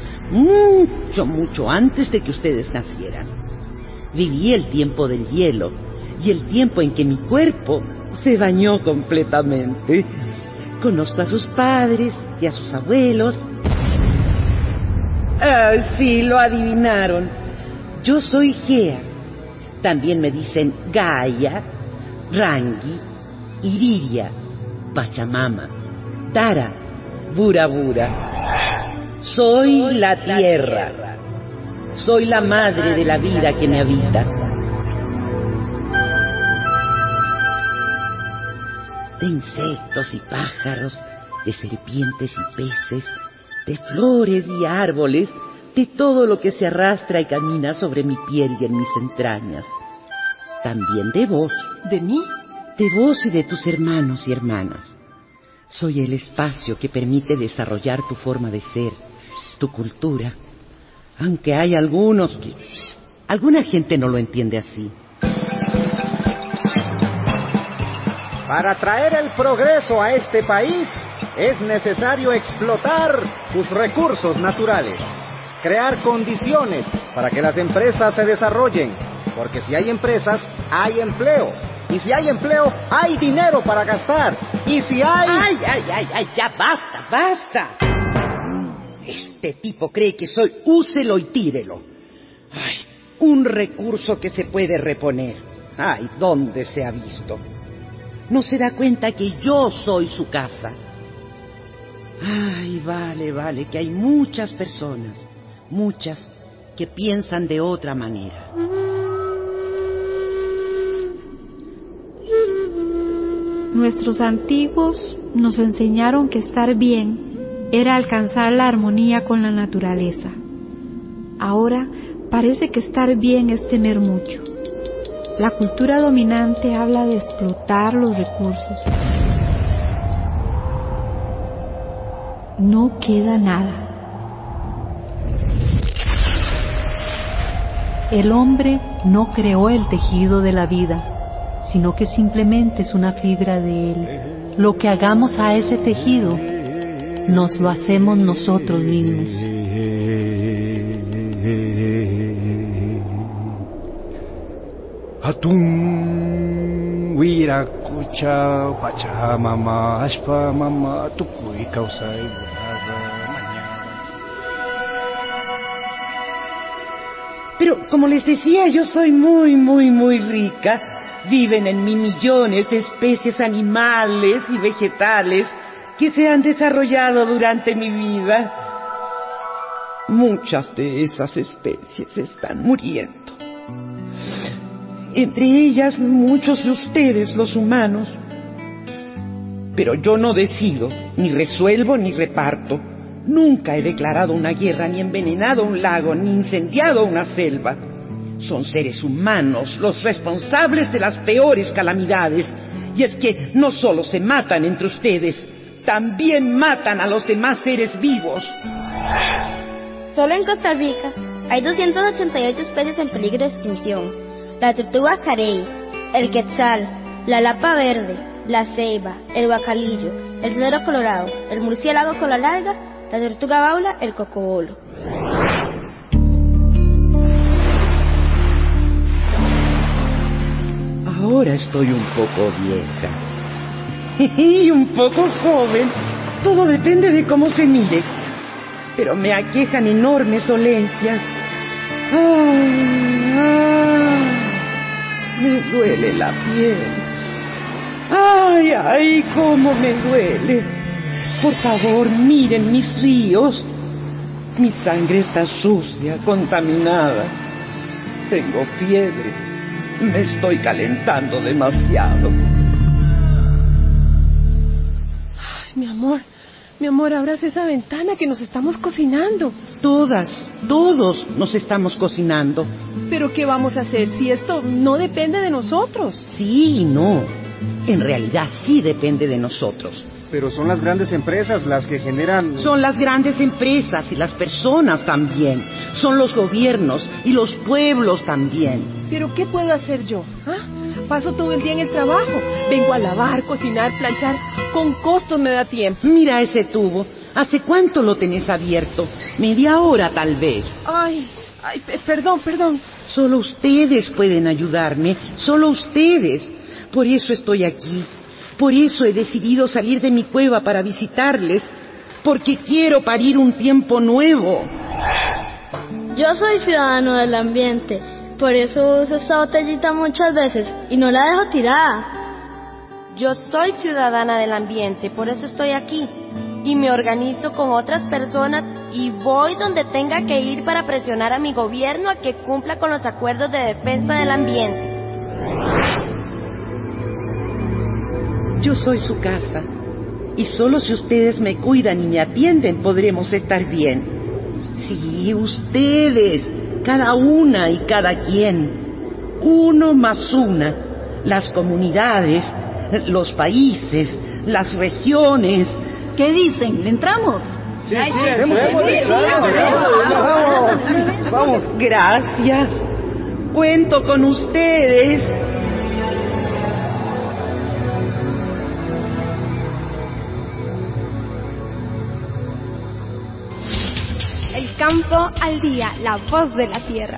Speaker 15: Mucho antes de que ustedes nacieran. Viví el tiempo del hielo y el tiempo en que mi cuerpo se dañó completamente. Conozco a sus padres y a sus abuelos. Sí, lo adivinaron. Yo soy Gea, También me dicen Gaia, Rangi, Iriria, Pachamama, Tara, Bura Bura. Soy la tierra. Soy la madre de la vida que me habita. De insectos y pájaros, de serpientes y peces, de flores y árboles, de todo lo que se arrastra y camina sobre mi piel y en mis entrañas. También de vos.
Speaker 18: ¿De mí?
Speaker 15: De vos y de tus hermanos y hermanas. Soy el espacio que permite desarrollar tu forma de ser, tu cultura. Aunque hay algunos que... alguna gente no lo entiende así.
Speaker 11: Para traer el progreso a este país, es necesario explotar sus recursos naturales, crear condiciones para que las empresas se desarrollen, porque si hay empresas, hay empleo, y si hay empleo, hay dinero para gastar, y si hay...
Speaker 15: ¡Ay, ya basta! Este tipo cree que soy úselo y tírelo. Ay, un recurso que se puede reponer. Ay, ¿dónde se ha visto? No se da cuenta que yo soy su casa. Ay, vale, que hay muchas personas, muchas, que piensan de otra manera.
Speaker 20: Nuestros antiguos nos enseñaron que estar bien era alcanzar la armonía con la naturaleza. Ahora parece que estar bien es tener mucho. La cultura dominante habla de explotar los recursos. No queda nada.
Speaker 21: El hombre no creó el tejido de la vida, sino que simplemente es una fibra de él. Lo que hagamos a ese tejido, nos lo hacemos nosotros mismos.
Speaker 19: Hatun wirakucha pachamama ashpa mama tukui kausai
Speaker 15: Pero como les decía, yo soy muy rica. Viven en mí millones de especies animales y vegetales que se han desarrollado durante mi vida. Muchas de esas especies están muriendo. Entre ellas muchos de ustedes, los humanos. Pero yo no decido, ni resuelvo, ni reparto. Nunca he declarado una guerra, ni envenenado un lago, ni incendiado una selva. Son seres humanos los responsables de las peores calamidades. Y es que no solo se matan entre ustedes, también matan a los demás seres vivos.
Speaker 5: Solo en Costa Rica hay 288 especies en peligro de extinción. La tortuga carey, el quetzal, la lapa verde, la ceiba, el guacalillo, el cedro colorado, el murciélago cola larga, la tortuga baula, el cocobolo.
Speaker 15: Ahora estoy un poco vieja y un poco joven. Todo depende de cómo se mire. Pero me aquejan enormes dolencias. Me duele la piel. Ay, cómo me duele. Por favor, miren mis ríos. Mi sangre está sucia, contaminada. Tengo fiebre. Me estoy calentando demasiado.
Speaker 18: Ay, mi amor, abras esa ventana que nos estamos cocinando.
Speaker 15: Todos nos estamos cocinando.
Speaker 18: ¿Pero qué vamos a hacer si esto no depende de nosotros?
Speaker 15: Sí y no. En realidad sí depende de nosotros.
Speaker 19: Pero son las grandes empresas las que generan...
Speaker 15: Son las grandes empresas y las personas también. Son los gobiernos y los pueblos también.
Speaker 18: ¿Pero qué puedo hacer yo? Paso todo el día en el trabajo. Vengo a lavar, cocinar, planchar. Con costos me da tiempo.
Speaker 15: Mira ese tubo. ¿Hace cuánto lo tenés abierto? Media hora tal vez.
Speaker 18: Ay, perdón.
Speaker 15: Solo ustedes pueden ayudarme. Solo ustedes. Por eso estoy aquí. Por eso he decidido salir de mi cueva para visitarles. Porque quiero parir un tiempo nuevo.
Speaker 5: Yo soy ciudadano del ambiente.
Speaker 4: Por eso uso esta botellita muchas veces y no la dejo tirada.
Speaker 1: Yo soy ciudadana del ambiente, por eso estoy aquí. Y me organizo con otras personas y voy donde tenga que ir para presionar a mi gobierno a que cumpla con los acuerdos de defensa del ambiente.
Speaker 15: Yo soy su casa. Y solo si ustedes me cuidan y me atienden podremos estar bien. Sí, ustedes, cada una y cada quien. Uno más una. Las comunidades, los países, las regiones.
Speaker 21: ¿Qué dicen? ¿Le entramos?
Speaker 19: Sí, vamos.
Speaker 15: Gracias. Cuento con ustedes.
Speaker 1: El campo al día, la voz de la tierra.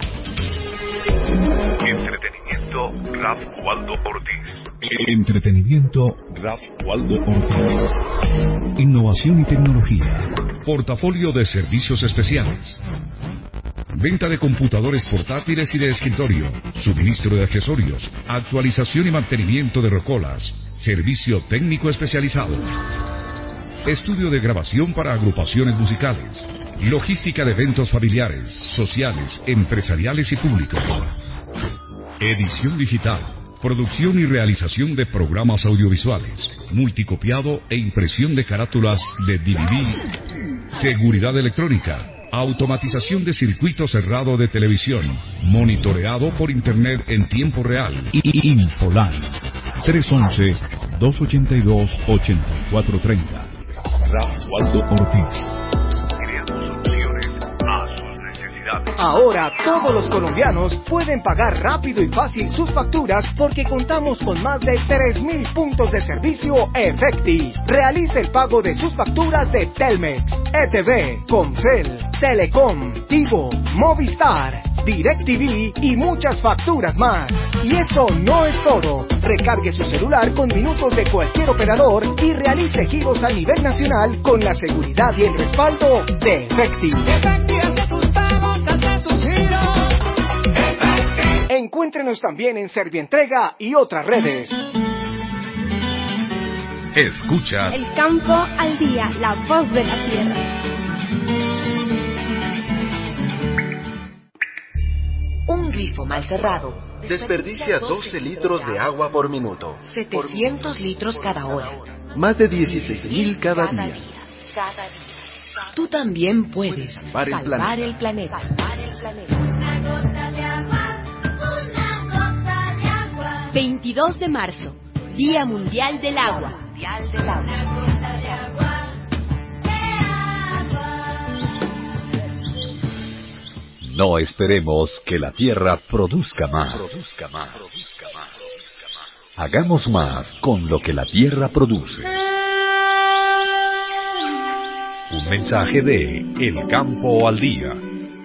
Speaker 3: Entretenimiento, Ralph Waldo Ortiz.
Speaker 2: Entretenimiento, Ralph Waldo Ortiz. Innovación y tecnología. Portafolio de servicios especiales. Venta de computadores portátiles y de escritorio. Suministro de accesorios. Actualización y mantenimiento de rocolas. Servicio técnico especializado. Estudio de grabación para agrupaciones musicales. Logística de eventos familiares, sociales, empresariales y públicos. Edición digital. Producción y realización de programas audiovisuales. Multicopiado e impresión de carátulas de DVD. Seguridad electrónica. Automatización de circuito cerrado de televisión. Monitoreado por internet en tiempo real.
Speaker 13: Infoline 311-282-8430.
Speaker 2: Ralph Waldo Ortiz.
Speaker 11: Ahora todos los colombianos pueden pagar rápido y fácil sus facturas porque contamos con más de 3.000 puntos de servicio Efecti. Realice el pago de sus facturas de Telmex, ETV, Comcel, Telecom, Tigo, Movistar, DirecTV y muchas facturas más. Y eso no es todo. Recargue su celular con minutos de cualquier operador y realice giros a nivel nacional con la seguridad y el respaldo de Efecti. Encuéntrenos también en Servientrega y otras redes.
Speaker 3: Escucha
Speaker 1: El campo al día, la voz de la tierra.
Speaker 8: Un grifo mal cerrado
Speaker 12: desperdicia 12 litros de agua por minuto.
Speaker 8: 700 litros cada hora.
Speaker 12: Más de 16.000 cada día.
Speaker 8: Tú también puedes
Speaker 12: salvar el planeta.
Speaker 16: 22 de marzo, Día Mundial del Agua.
Speaker 3: No esperemos que la tierra produzca más. Hagamos más con lo que la tierra produce. Un mensaje de El Campo al Día.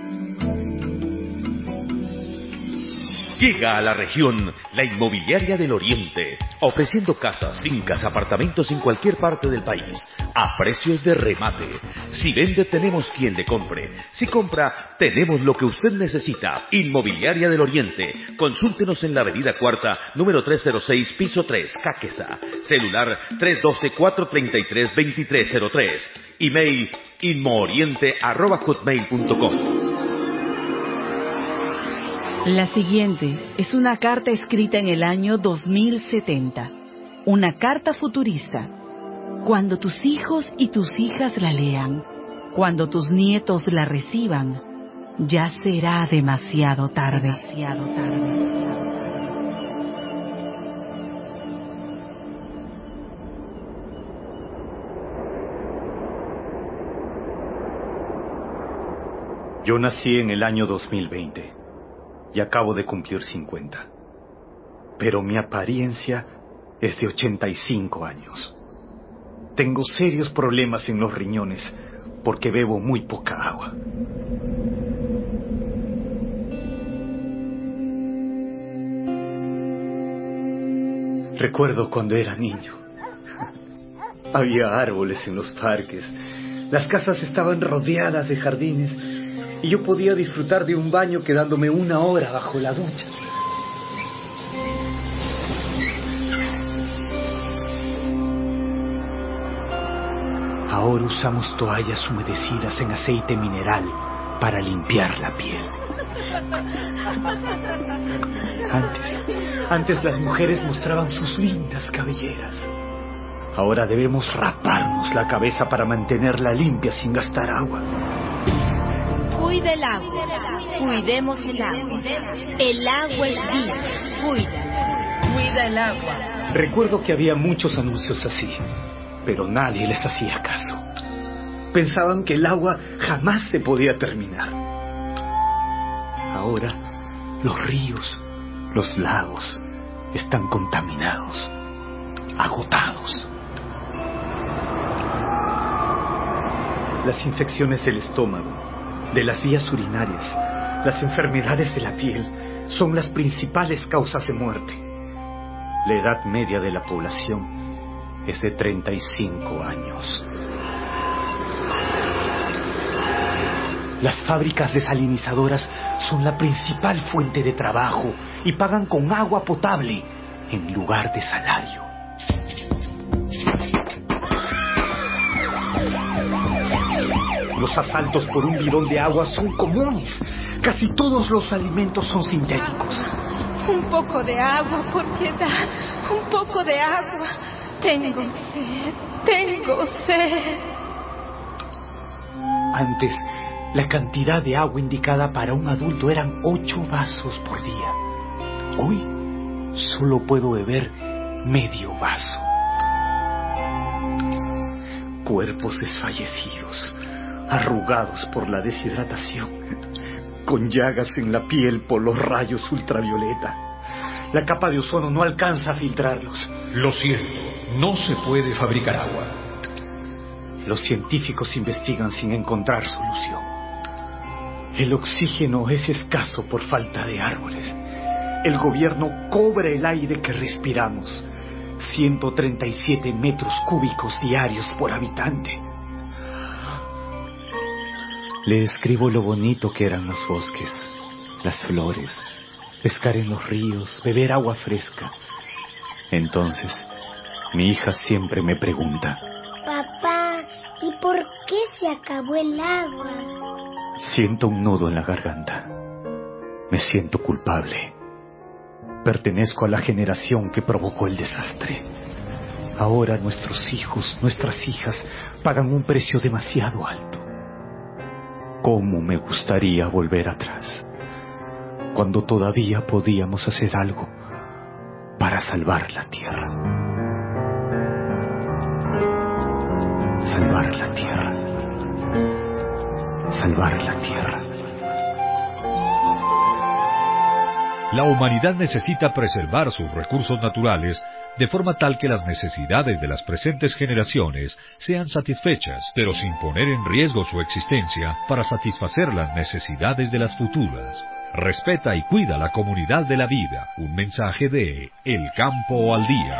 Speaker 22: Llega a la región la Inmobiliaria del Oriente, ofreciendo casas, fincas, apartamentos en cualquier parte del país, a precios de remate. Si vende, tenemos quien le compre. Si compra, tenemos lo que usted necesita. Inmobiliaria del Oriente. Consúltenos en la Avenida Cuarta, número 306, piso 3, Caquesa. Celular 312-433-2303. Email inmooriente@hotmail.com.
Speaker 8: La siguiente es una carta escrita en el año 2070. Una carta futurista. Cuando tus hijos y tus hijas la lean, cuando tus nietos la reciban, ya será demasiado tarde.
Speaker 23: Yo nací en el año 2020. Y acabo de cumplir 50. Pero mi apariencia es de 85 años. Tengo serios problemas en los riñones porque bebo muy poca agua. Recuerdo cuando era niño. Había árboles en los parques. Las casas estaban rodeadas de jardines. y yo podía disfrutar de un baño quedándome 1 hora bajo la ducha. Ahora usamos toallas humedecidas en aceite mineral para limpiar la piel. Antes las mujeres mostraban sus lindas cabelleras. Ahora debemos raparnos la cabeza para mantenerla limpia sin gastar agua.
Speaker 16: Cuida el agua. Cuidemos el agua. El agua es vida. Cuídala.
Speaker 14: Cuida el agua.
Speaker 23: Recuerdo que había muchos anuncios así, pero nadie les hacía caso. Pensaban que el agua jamás se podía terminar. Ahora, los ríos, los lagos, están contaminados, agotados. Las infecciones del estómago, de las vías urinarias, las enfermedades de la piel son las principales causas de muerte. La edad media de la población es de 35 años. Las fábricas desalinizadoras son la principal fuente de trabajo y pagan con agua potable en lugar de salario. Los asaltos por un bidón de agua son comunes. Casi todos los alimentos son sintéticos.
Speaker 20: Un poco de agua, por piedad. Un poco de agua. Tengo sed. Tengo sed.
Speaker 23: Antes, la cantidad de agua indicada para un adulto eran 8 vasos por día. Hoy, solo puedo beber medio vaso. Cuerpos desfallecidos, arrugados por la deshidratación, con llagas en la piel por los rayos ultravioleta. La capa de ozono no alcanza a filtrarlos.
Speaker 2: Lo siento, no se puede fabricar agua.
Speaker 23: Los científicos investigan sin encontrar solución. El oxígeno es escaso por falta de árboles. El gobierno cobra el aire que respiramos. 137 metros cúbicos diarios por habitante. Le describo lo bonito que eran los bosques, las flores, pescar en los ríos, beber agua fresca. Entonces, mi hija siempre me pregunta:
Speaker 5: Papá, ¿y por qué se acabó el agua?
Speaker 23: Siento un nudo en la garganta. Me siento culpable. Pertenezco a la generación que provocó el desastre. Ahora nuestros hijos, nuestras hijas, pagan un precio demasiado alto. ¿Cómo me gustaría volver atrás, cuando todavía podíamos hacer algo para salvar la tierra? Salvar la tierra. Salvar la tierra.
Speaker 2: La humanidad necesita preservar sus recursos naturales de forma tal que las necesidades de las presentes generaciones sean satisfechas, pero sin poner en riesgo su existencia para satisfacer las necesidades de las futuras. Respeta y cuida la comunidad de la vida. Un mensaje de El Campo al Día.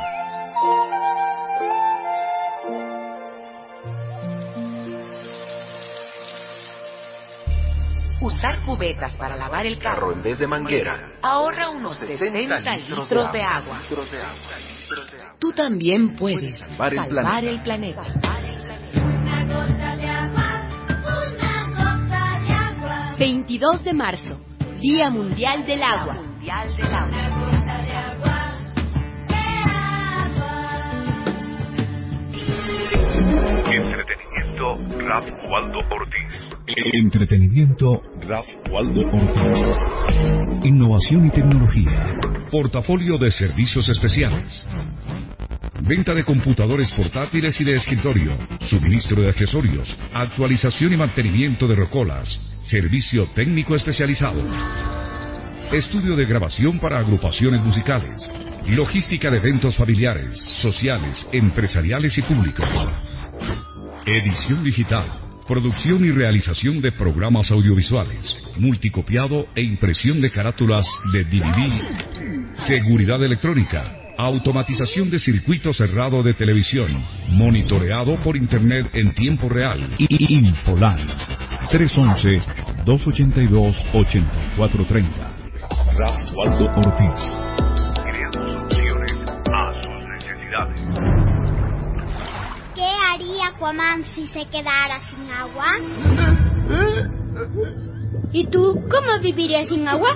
Speaker 8: Usar cubetas para lavar el carro
Speaker 12: en vez de manguera
Speaker 8: ahorra unos 60 litros de agua. Tú también puedes salvar el planeta.
Speaker 5: Una gota de agua, una gota de agua.
Speaker 16: 22 de marzo, Día Mundial del Agua.
Speaker 5: Una gota de agua,
Speaker 2: Entretenimiento Ralph Waldo Ortiz. Entretenimiento Ralph Waldo Ortiz. Innovación y tecnología. Portafolio de servicios especiales. Venta de computadores portátiles y de escritorio. Suministro de accesorios. Actualización y mantenimiento de rocolas. Servicio técnico especializado. Estudio de grabación para agrupaciones musicales. Logística de eventos familiares, sociales, empresariales y públicos. Edición digital. Producción y realización de programas audiovisuales, multicopiado e impresión de carátulas de DVD, seguridad electrónica, automatización de circuito cerrado de televisión, monitoreado por internet en tiempo real. Infoline 311
Speaker 13: 282-8430. Ralph Waldo Ortiz.
Speaker 22: Creando soluciones a sus necesidades.
Speaker 5: ¿Qué haría Aquaman si se quedara sin agua?
Speaker 4: ¿Y tú cómo vivirías sin agua?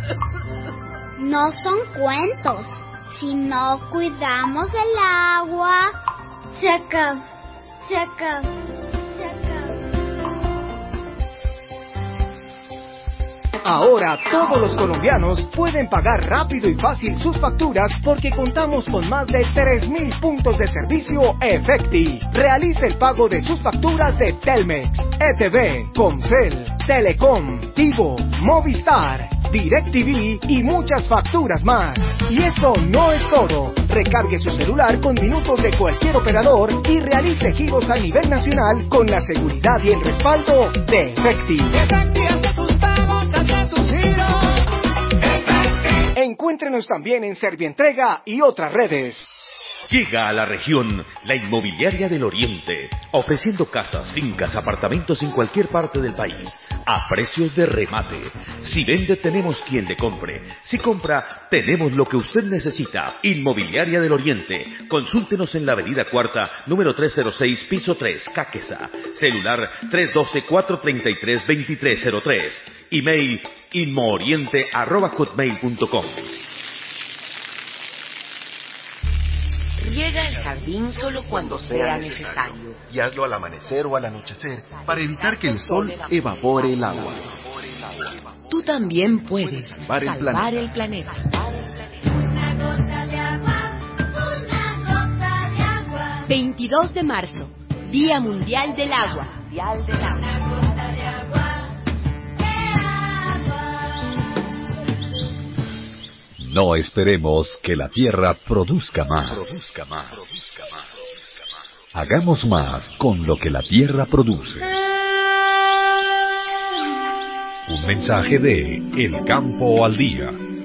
Speaker 5: No son cuentos. Si no cuidamos el agua,
Speaker 4: se acaba.
Speaker 11: Ahora todos los colombianos pueden pagar rápido y fácil sus facturas porque contamos con más de 3.000 puntos de servicio Efecti. Realice el pago de sus facturas de Telmex, ETV, Comcel, Telecom, Tigo, Movistar, DirecTV y muchas facturas más. Y eso no es todo. Recargue su celular con minutos de cualquier operador y realice giros a nivel nacional con la seguridad y el respaldo de Efecti. Encuéntrenos también en Servientrega y otras redes.
Speaker 22: Llega a la región la Inmobiliaria del Oriente, ofreciendo casas, fincas, apartamentos en cualquier parte del país, a precios de remate. Si vende, tenemos quien le compre. Si compra, tenemos lo que usted necesita. Inmobiliaria del Oriente. Consúltenos en la Avenida Cuarta, número 306, piso 3, Caquesa. Celular 312-433-2303. Email inmooriente@hotmail.com.
Speaker 15: Riega el jardín solo cuando sea necesario.
Speaker 12: Y hazlo al amanecer o al anochecer para evitar que el sol evapore el agua.
Speaker 15: Tú también puedes
Speaker 12: salvar el planeta.
Speaker 5: Una gota de agua, una gota de agua.
Speaker 16: 22 de marzo, Día Mundial del Agua.
Speaker 5: Una gota de agua,
Speaker 3: No esperemos que la Tierra produzca más. Hagamos más con lo que la Tierra produce. Un mensaje de El Campo al Día.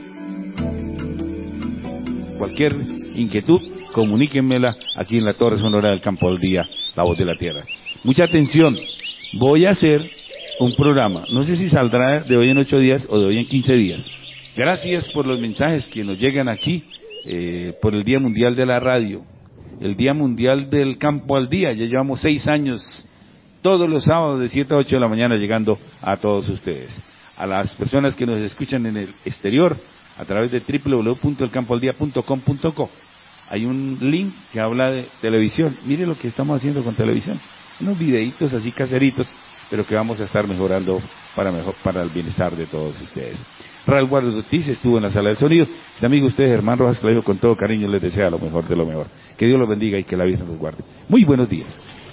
Speaker 6: Cualquier inquietud, comuníquenmela aquí en la Torre Sonora del Campo al Día, La Voz de la Tierra. Mucha atención, voy a hacer un programa, no sé si saldrá de hoy en 8 días o de hoy en 15 días. Gracias por los mensajes que nos llegan aquí, por el Día Mundial de la Radio, el Día Mundial del Campo al Día. Ya llevamos 6 años, todos los sábados de 7 a 8 de la mañana llegando a todos ustedes. A las personas que nos escuchan en el exterior, a través de www.elcampoaldía.com.co. Hay un link que habla de televisión. Mire lo que estamos haciendo con televisión. Unos videitos así caseritos, pero que vamos a estar mejorando para el bienestar de todos ustedes. Ralph Waldo Ortiz estuvo en la sala del sonido. Este amigo ustedes, Germán Rojas Clavijo, con todo cariño les desea lo mejor de lo mejor. Que Dios los bendiga y que la Virgen los guarde. Muy buenos días.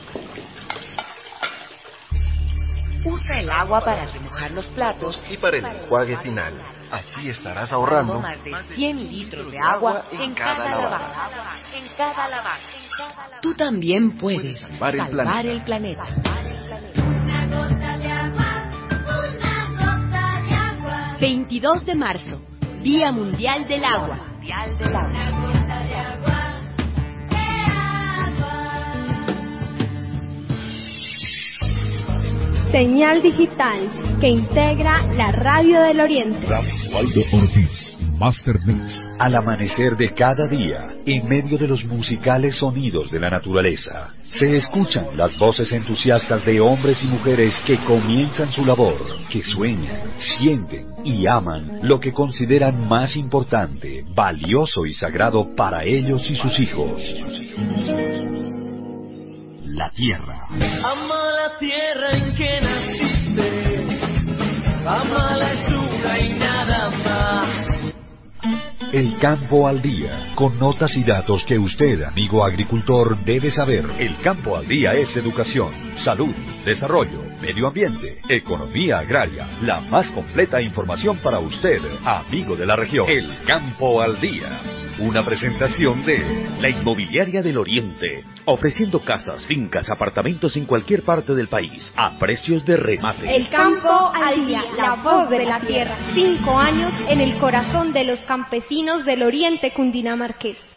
Speaker 15: Usa el agua para remojar los platos
Speaker 12: y para el enjuague final. Así estarás ahorrando
Speaker 15: más de 100 litros de agua en cada lavada. Tú también puedes salvar el planeta.
Speaker 5: una gota de agua, una gota de agua.
Speaker 16: 22 de marzo, Día Mundial del Agua.
Speaker 5: Una gota de agua,
Speaker 4: Señal digital que integra la Radio del Oriente.
Speaker 13: Ralph Waldo Ortiz, Master Mix.
Speaker 3: Al amanecer de cada día, en medio de los musicales sonidos de la naturaleza, se escuchan las voces entusiastas de hombres y mujeres que comienzan su labor, que sueñan, sienten y aman lo que consideran más importante, valioso y sagrado para ellos y sus hijos. La tierra.
Speaker 7: Ama la tierra en que naciste, ama la altura y nada más.
Speaker 3: El Campo al Día, con notas y datos que usted, amigo agricultor, debe saber. El Campo al Día es educación, salud, desarrollo, medio ambiente, economía agraria, la más completa información para usted, amigo de la región. El Campo al Día. Una presentación de
Speaker 22: La Inmobiliaria del Oriente, ofreciendo casas, fincas, apartamentos en cualquier parte del país, a precios de remate.
Speaker 4: El Campo al Día, la voz de la tierra. 5 años en el corazón de los campesinos del Oriente cundinamarqués.